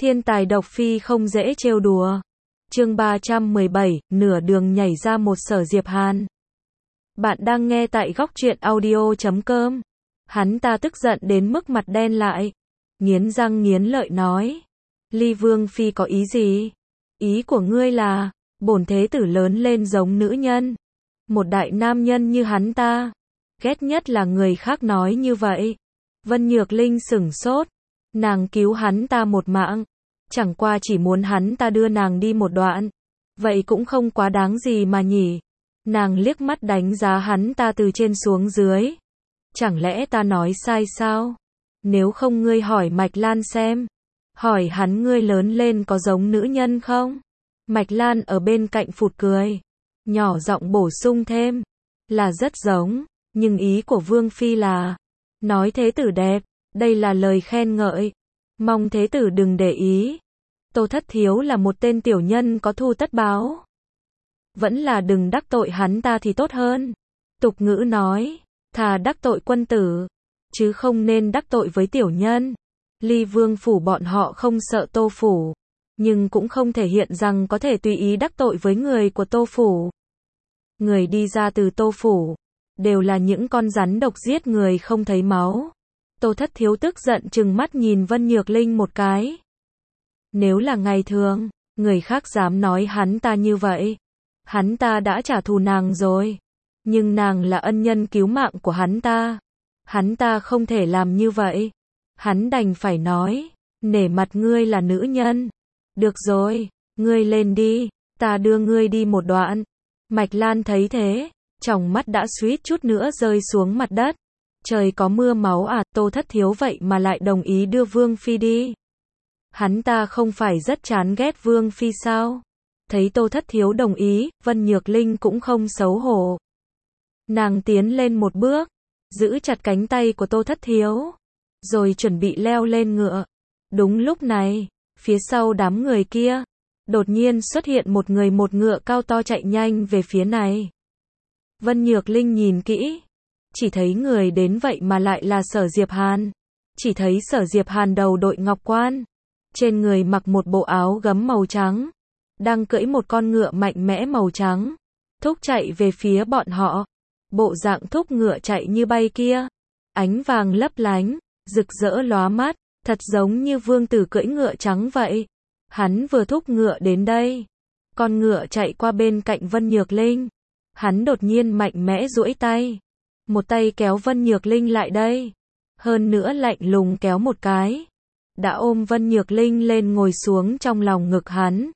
Thiên tài độc phi không dễ trêu đùa. Chương 317, nửa đường nhảy ra một Sở Diệp Hàn. Bạn đang nghe tại góc truyện audio.com. Hắn ta tức giận đến mức mặt đen lại, nghiến răng nghiến lợi nói: Ly Vương phi có ý gì? Ý của ngươi là, bổn thế tử lớn lên giống nữ nhân. Một đại nam nhân như hắn ta, ghét nhất là người khác nói như vậy. Vân Nhược Linh sửng sốt, nàng cứu hắn ta một mạng, chẳng qua chỉ muốn hắn ta đưa nàng đi một đoạn. Vậy cũng không quá đáng gì mà nhỉ. Nàng liếc mắt đánh giá hắn ta từ trên xuống dưới. Chẳng lẽ ta nói sai sao? Nếu không ngươi hỏi Mạch Lan xem. Hỏi hắn ngươi lớn lên có giống nữ nhân không? Mạch Lan ở bên cạnh phụt cười, nhỏ giọng bổ sung thêm, là rất giống, nhưng ý của Vương phi là nói thế tử đẹp, đây là lời khen ngợi, mong thế tử đừng để ý. Tô Thất Thiếu là một tên tiểu nhân có thù tất báo, vẫn là đừng đắc tội hắn ta thì tốt hơn. Tục ngữ nói, thà đắc tội quân tử, chứ không nên đắc tội với tiểu nhân. Ly Vương phủ bọn họ không sợ Tô phủ, nhưng cũng không thể hiện rằng có thể tùy ý đắc tội với người của Tô phủ. Người đi ra từ Tô phủ, đều là những con rắn độc giết người không thấy máu. Tô Thất Thiếu tức giận trừng mắt nhìn Vân Nhược Linh một cái. Nếu là ngày thường, người khác dám nói hắn ta như vậy, hắn ta đã trả thù nàng rồi. Nhưng nàng là ân nhân cứu mạng của hắn ta không thể làm như vậy. Hắn đành phải nói, nể mặt ngươi là nữ nhân. Được rồi, ngươi lên đi, ta đưa ngươi đi một đoạn. Mạch Lan thấy thế, tròng mắt đã suýt chút nữa rơi xuống mặt đất. Trời có mưa máu à, Tô Thất Thiếu vậy mà lại đồng ý đưa Vương phi đi. Hắn ta không phải rất chán ghét Vương phi sao? Thấy Tô Thất Thiếu đồng ý, Vân Nhược Linh cũng không xấu hổ. Nàng tiến lên một bước, giữ chặt cánh tay của Tô Thất Thiếu, rồi chuẩn bị leo lên ngựa. Đúng lúc này, phía sau đám người kia, đột nhiên xuất hiện một người một ngựa cao to chạy nhanh về phía này. Vân Nhược Linh nhìn kỹ, chỉ thấy người đến vậy mà lại là Sở Diệp Hàn. Chỉ thấy Sở Diệp Hàn đầu đội ngọc quan, trên người mặc một bộ áo gấm màu trắng, đang cưỡi một con ngựa mạnh mẽ màu trắng, thúc chạy về phía bọn họ. Bộ dạng thúc ngựa chạy như bay kia, ánh vàng lấp lánh, rực rỡ lóa mắt, thật giống như vương tử cưỡi ngựa trắng vậy. Hắn vừa thúc ngựa đến đây, con ngựa chạy qua bên cạnh Vân Nhược Linh. Hắn đột nhiên mạnh mẽ duỗi tay, một tay kéo Vân Nhược Linh lại đây, hơn nữa lạnh lùng kéo một cái, đã ôm Vân Nhược Linh lên ngồi xuống trong lòng ngực hắn.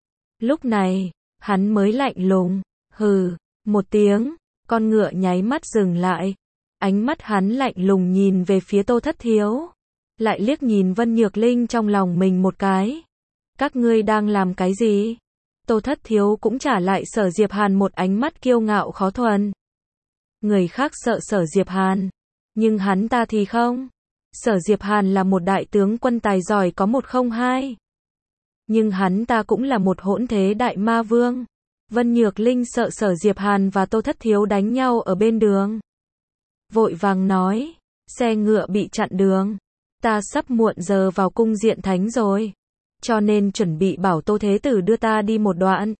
Lúc này, hắn mới lạnh lùng, hừ, một tiếng, con ngựa nháy mắt dừng lại. Ánh mắt hắn lạnh lùng nhìn về phía Tô Thất Thiếu, lại liếc nhìn Vân Nhược Linh trong lòng mình một cái. Các ngươi đang làm cái gì? Tô Thất Thiếu cũng trả lại Sở Diệp Hàn một ánh mắt kiêu ngạo khó thuần. Người khác sợ Sở Diệp Hàn, nhưng hắn ta thì không. Sở Diệp Hàn là một đại tướng quân tài giỏi có một không hai, nhưng hắn ta cũng là một hỗn thế đại ma vương. Vân Nhược Linh sợ Sở Diệp Hàn và Tô Thất Thiếu đánh nhau ở bên đường, vội vàng nói, xe ngựa bị chặn đường, ta sắp muộn giờ vào cung Diện Thánh rồi, cho nên chuẩn bị bảo Tô Thế Tử đưa ta đi một đoạn.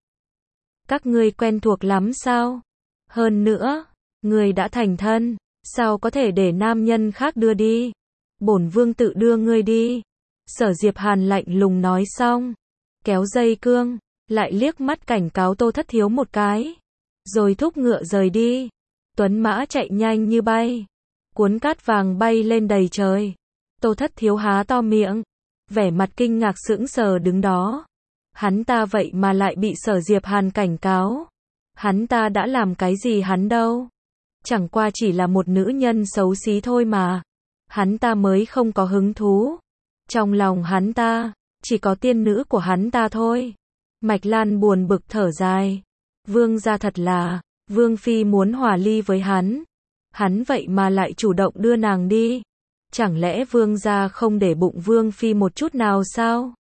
Các ngươi quen thuộc lắm sao? Hơn nữa, ngươi đã thành thân, sao có thể để nam nhân khác đưa đi? Bổn vương tự đưa ngươi đi. Sở Diệp Hàn lạnh lùng nói xong, kéo dây cương, lại liếc mắt cảnh cáo Tô Thất Thiếu một cái, rồi thúc ngựa rời đi. Tuấn mã chạy nhanh như bay, cuốn cát vàng bay lên đầy trời. Tô Thất Thiếu há to miệng, vẻ mặt kinh ngạc sững sờ đứng đó. Hắn ta vậy mà lại bị Sở Diệp Hàn cảnh cáo. Hắn ta đã làm cái gì hắn đâu? Chẳng qua chỉ là một nữ nhân xấu xí thôi mà. Hắn ta mới không có hứng thú. Trong lòng hắn ta, chỉ có tiên nữ của hắn ta thôi. Mạch Lan buồn bực thở dài. Vương gia thật là, Vương phi muốn hòa ly với hắn. Hắn vậy mà lại chủ động đưa nàng đi. Chẳng lẽ vương gia không để bụng Vương phi một chút nào sao?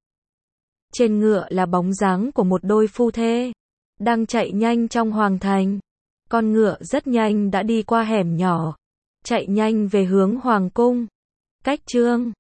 Trên ngựa là bóng dáng của một đôi phu thê, đang chạy nhanh trong hoàng thành. Con ngựa rất nhanh đã đi qua hẻm nhỏ, chạy nhanh về hướng hoàng cung. Cách chương